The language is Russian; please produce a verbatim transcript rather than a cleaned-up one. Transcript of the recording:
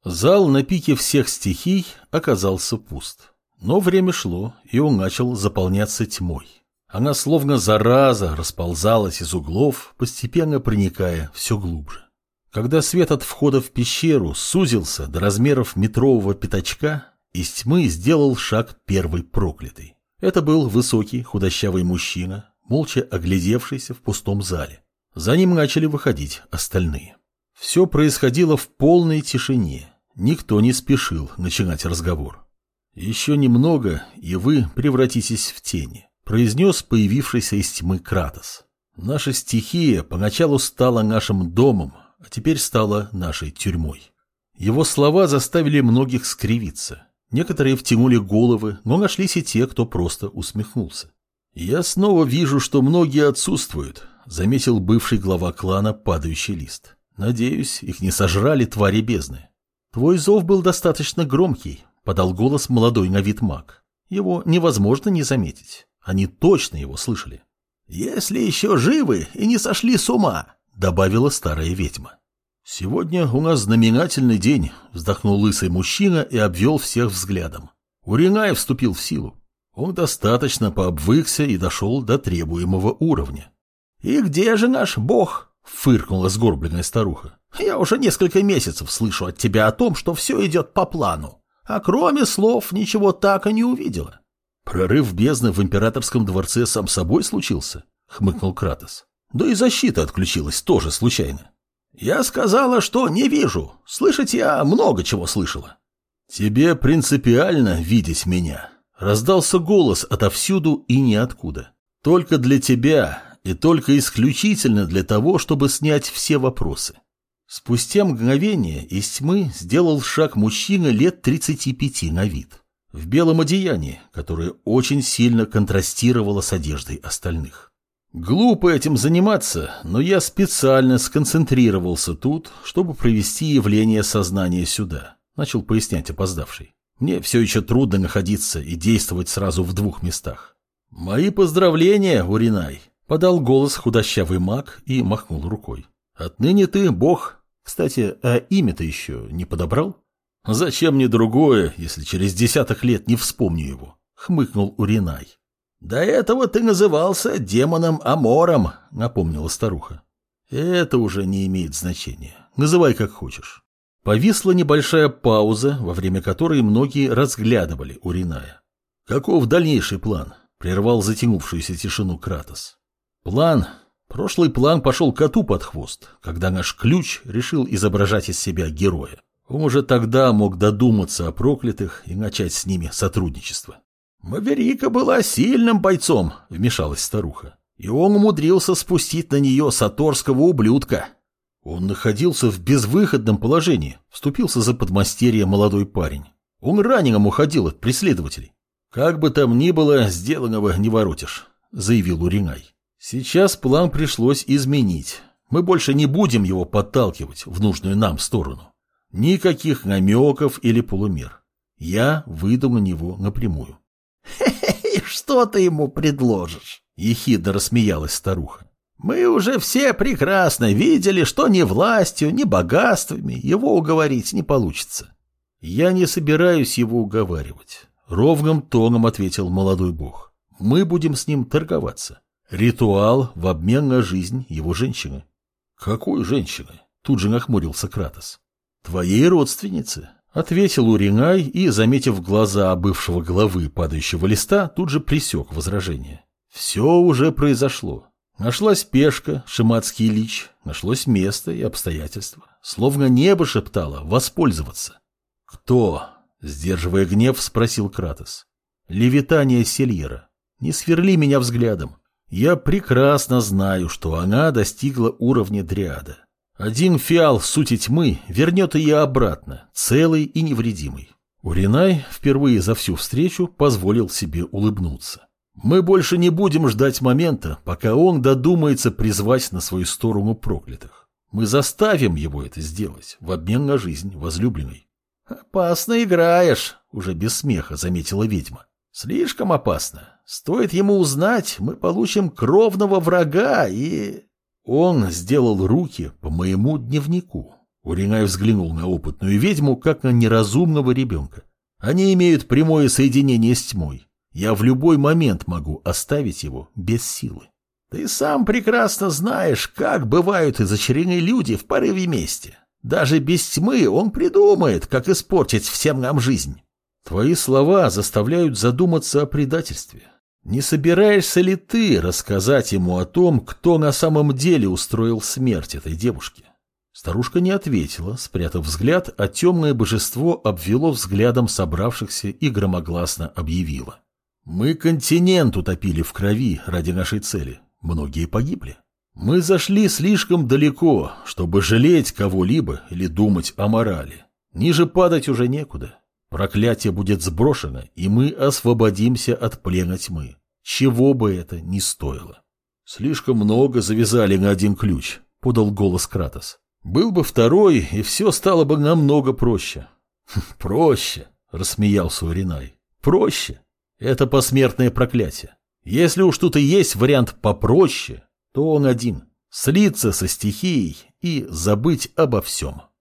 Зал на пике всех стихий оказался пуст. Но время шло, и он начал заполняться тьмой. Она словно зараза расползалась из углов, постепенно проникая все глубже. Когда свет от входа в пещеру сузился до размеров метрового пятачка, из тьмы сделал шаг первый проклятый. Это был высокий худощавый мужчина, молча оглядевшийся в пустом зале. За ним начали выходить остальные. Все происходило в полной тишине. Никто не спешил начинать разговор. «Еще немного, и вы превратитесь в тени», — произнес появившийся из тьмы Кратос. «Наша стихия поначалу стала нашим домом, а теперь стала нашей тюрьмой». Его слова заставили многих скривиться. Некоторые втянули головы, но нашлись и те, кто просто усмехнулся. «Я снова вижу, что многие отсутствуют», — заметил бывший глава клана «Падающий лист». «Надеюсь, их не сожрали твари бездны». «Твой зов был достаточно громкий», — подал голос молодой на вид маг. «Его невозможно не заметить. Они точно его слышали». «Если еще живы и не сошли с ума», — добавила старая ведьма. «Сегодня у нас знаменательный день», — вздохнул лысый мужчина и обвел всех взглядом. Уринай вступил в силу. Он достаточно пообвыкся и дошел до требуемого уровня. «И где же наш бог?» — фыркнула сгорбленная старуха. «Я уже несколько месяцев слышу от тебя о том, что все идет по плану, а кроме слов ничего так и не увидела». «Прорыв бездны в императорском дворце сам собой случился», — хмыкнул Кратос. «Да и защита отключилась тоже случайно». «Я сказала, что не вижу. Слышать я много чего слышала». «Тебе принципиально видеть меня», — раздался голос отовсюду и ниоткуда. «Только для тебя и только исключительно для того, чтобы снять все вопросы». Спустя мгновение из тьмы сделал шаг мужчина лет тридцати пяти на вид, в белом одеянии, которое очень сильно контрастировало с одеждой остальных. «Глупо этим заниматься, но я специально сконцентрировался тут, чтобы провести явление сознания сюда», — начал пояснять опоздавший. «Мне все еще трудно находиться и действовать сразу в двух местах». «Мои поздравления, Уринай», — подал голос худощавый маг и махнул рукой. «Отныне ты бог. Кстати, а имя-то еще не подобрал?» «Зачем мне другое, если через десяток лет не вспомню его?» — хмыкнул Уринай. «До этого ты назывался демоном Амором», — напомнила старуха. «Это уже не имеет значения. Называй как хочешь». Повисла небольшая пауза, во время которой многие разглядывали Уриная. «Каков дальнейший план?» — прервал затянувшуюся тишину Кратос. «План? Прошлый план пошел коту под хвост, когда наш ключ решил изображать из себя героя. Он уже тогда мог додуматься о проклятых и начать с ними сотрудничество». «Маверика была сильным бойцом», — вмешалась старуха. «И он умудрился спустить на нее саторского ублюдка». «Он находился в безвыходном положении», — вступился за подмастерье молодой парень. «Он раненым уходил от преследователей». «Как бы там ни было, сделанного не воротишь», — заявил Уринай. «Сейчас план пришлось изменить. Мы больше не будем его подталкивать в нужную нам сторону. Никаких намеков или полумер. Я выйду на него напрямую». «Хе-хе, что ты ему предложишь?» — ехидно рассмеялась старуха. «Мы уже все прекрасно видели, что ни властью, ни богатствами его уговорить не получится». «Я не собираюсь его уговаривать», — ровным тоном ответил молодой бог. «Мы будем с ним торговаться. Ритуал в обмен на жизнь его женщины». «Какой женщины?» — тут же нахмурился Кратос. «Твоей родственницы», — ответил Уринай и, заметив глаза бывшего главы падающего листа, тут же пресек возражение. «Все уже произошло. Нашлась пешка, шиматский лич, нашлось место и обстоятельства. Словно небо шептало воспользоваться». «Кто?» — сдерживая гнев, спросил Кратос. «Левитания Сельера. Не сверли меня взглядом. Я прекрасно знаю, что она достигла уровня дриада. Один фиал сути тьмы вернет ее обратно, целый и невредимый». Уринай впервые за всю встречу позволил себе улыбнуться. «Мы больше не будем ждать момента, пока он додумается призвать на свою сторону проклятых. Мы заставим его это сделать в обмен на жизнь возлюбленной». «Опасно играешь», — уже без смеха заметила ведьма. «Слишком опасно. Стоит ему узнать, мы получим кровного врага и...» «Он сделал руки по моему дневнику», — Уринай взглянул на опытную ведьму, как на неразумного ребенка. Они имеют прямое соединение с тьмой. Я в любой момент могу оставить его без силы. Ты сам прекрасно знаешь, как бывают изощренные люди в порыве мести. Даже без тьмы он придумает, как испортить всем нам жизнь. Твои слова заставляют задуматься о предательстве. Не собираешься ли ты рассказать ему о том, кто на самом деле устроил смерть этой девушки? Старушка не ответила, спрятав взгляд, а темное божество обвело взглядом собравшихся и громогласно объявило. Мы континент утопили в крови ради нашей цели. Многие погибли. Мы зашли слишком далеко, чтобы жалеть кого-либо или думать о морали. Ниже падать уже некуда. Проклятие будет сброшено, и мы освободимся от плена тьмы. Чего бы это ни стоило. Слишком много завязали на один ключ, подал голос Кратос. Был бы второй, и все стало бы намного проще. Проще, рассмеялся Уринай. Проще. Это посмертное проклятие. Если уж тут и есть вариант попроще, то он один. Слиться со стихией и забыть обо всем.